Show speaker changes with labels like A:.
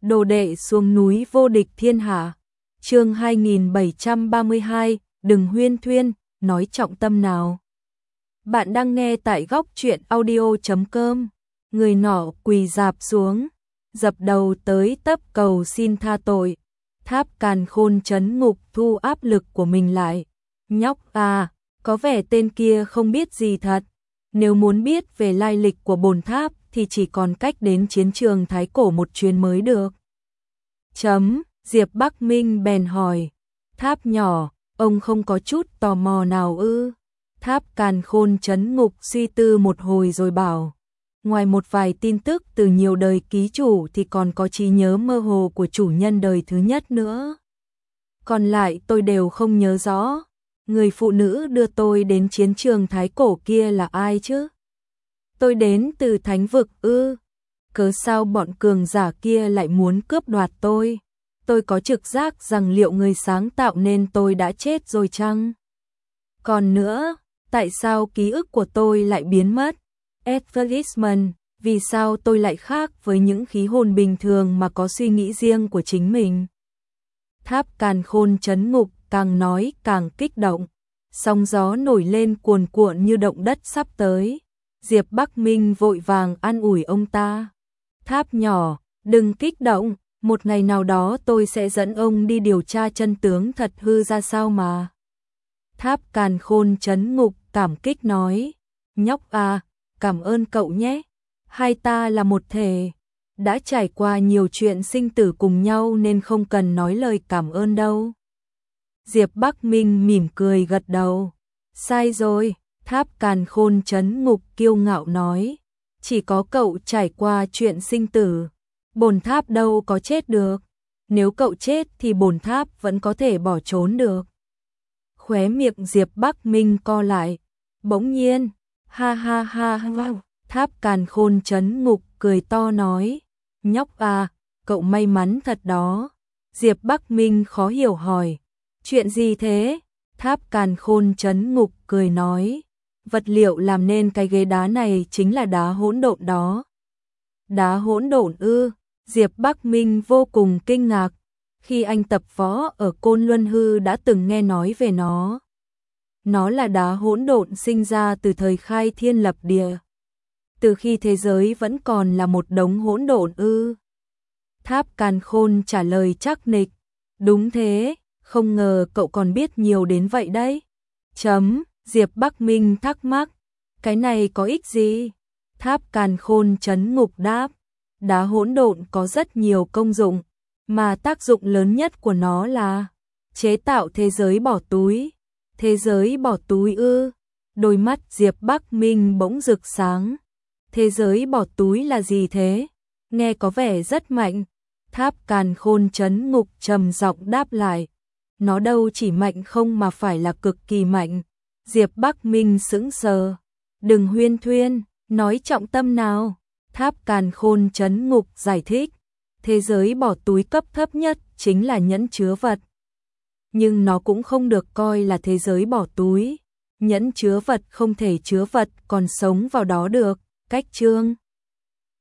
A: Đồ đệ xuống núi vô địch thiên hạ. Chương 2732, đừng huyên thuyên, nói trọng tâm nào. Bạn đang nghe tại góc truyện audio.com. Người nọ quỳ rạp xuống, dập đầu tới tấp cầu xin tha tội. Tháp Càn Khôn trấn ngục thu áp lực của mình lại. Nhóc à, có vẻ tên kia không biết gì thật. Nếu muốn biết về lai lịch của bổn tháp thì chỉ còn cách đến chiến trường Thái Cổ một chuyến mới được. Diệp Bắc Minh bèn hỏi. Tháp nhỏ, ông không có chút tò mò nào ư? Tháp Càn Khôn trấn ngục suy tư một hồi rồi bảo. Ngoài một vài tin tức từ nhiều đời ký chủ thì còn có trí nhớ mơ hồ của chủ nhân đời thứ nhất nữa. Còn lại tôi đều không nhớ rõ. Người phụ nữ đưa tôi đến chiến trường Thái Cổ kia là ai chứ? Tôi đến từ Thánh Vực ư? Cớ sao bọn cường giả kia lại muốn cướp đoạt tôi? Tôi có trực giác rằng liệu người sáng tạo nên tôi đã chết rồi chăng? Còn nữa, tại sao ký ức của tôi lại biến mất? Advertisement, vì sao tôi lại khác với những khí hồn bình thường mà có suy nghĩ riêng của chính mình? Tháp Càn Khôn trấn ngục càng nói càng kích động, sóng gió nổi lên cuồn cuộn như động đất sắp tới. Diệp Bắc Minh vội vàng an ủi ông ta. Tháp nhỏ, đừng kích động, một ngày nào đó tôi sẽ dẫn ông đi điều tra chân tướng thật hư ra sao mà. Tháp Càn Khôn trấn ngục cảm kích nói. Nhóc à, cảm ơn cậu nhé. Hai ta là một thể, đã trải qua nhiều chuyện sinh tử cùng nhau nên không cần nói lời cảm ơn đâu. Diệp Bắc Minh mỉm cười gật đầu. Sai rồi, Tháp Càn Khôn trấn ngục kiêu ngạo nói. Chỉ có cậu trải qua chuyện sinh tử, bổn tháp đâu có chết được. Nếu cậu chết thì bổn tháp vẫn có thể bỏ trốn được. Khóe miệng Diệp Bắc Minh co lại. Bỗng nhiên, ha ha ha ha, Tháp Càn Khôn trấn ngục cười to nói. Nhóc à, cậu may mắn thật đó. Diệp Bắc Minh khó hiểu hỏi. Chuyện gì thế? Tháp Càn Khôn trấn ngục cười nói. Vật liệu làm nên cái ghế đá này chính là đá hỗn độn đó. Đá hỗn độn ư? Diệp Bắc Minh vô cùng kinh ngạc. Khi anh tập võ ở Côn Luân Hư đã từng nghe nói về nó. Nó là đá hỗn độn sinh ra từ thời khai thiên lập địa. Từ khi thế giới vẫn còn là một đống hỗn độn ư? Tháp Càn Khôn trả lời chắc nịch. Đúng thế, không ngờ cậu còn biết nhiều đến vậy đấy. Diệp Bắc Minh thắc mắc. Cái này có ích gì? Tháp Càn Khôn trấn ngục đáp. Đá hỗn độn có rất nhiều công dụng, mà tác dụng lớn nhất của nó là chế tạo thế giới bỏ túi. Thế giới bỏ túi ư? Đôi mắt Diệp Bắc Minh bỗng rực sáng. Thế giới bỏ túi là gì thế? Nghe có vẻ rất mạnh. Tháp Càn Khôn trấn ngục trầm giọng đáp lại. Nó đâu chỉ mạnh không mà phải là cực kỳ mạnh. Diệp Bắc Minh sững sờ. Đừng huyên thuyên, nói trọng tâm nào. Tháp Càn Khôn trấn ngục giải thích. Thế giới bỏ túi cấp thấp nhất chính là nhẫn chứa vật. Nhưng nó cũng không được coi là thế giới bỏ túi. Nhẫn chứa vật không thể chứa vật còn sống vào đó được. Cách chương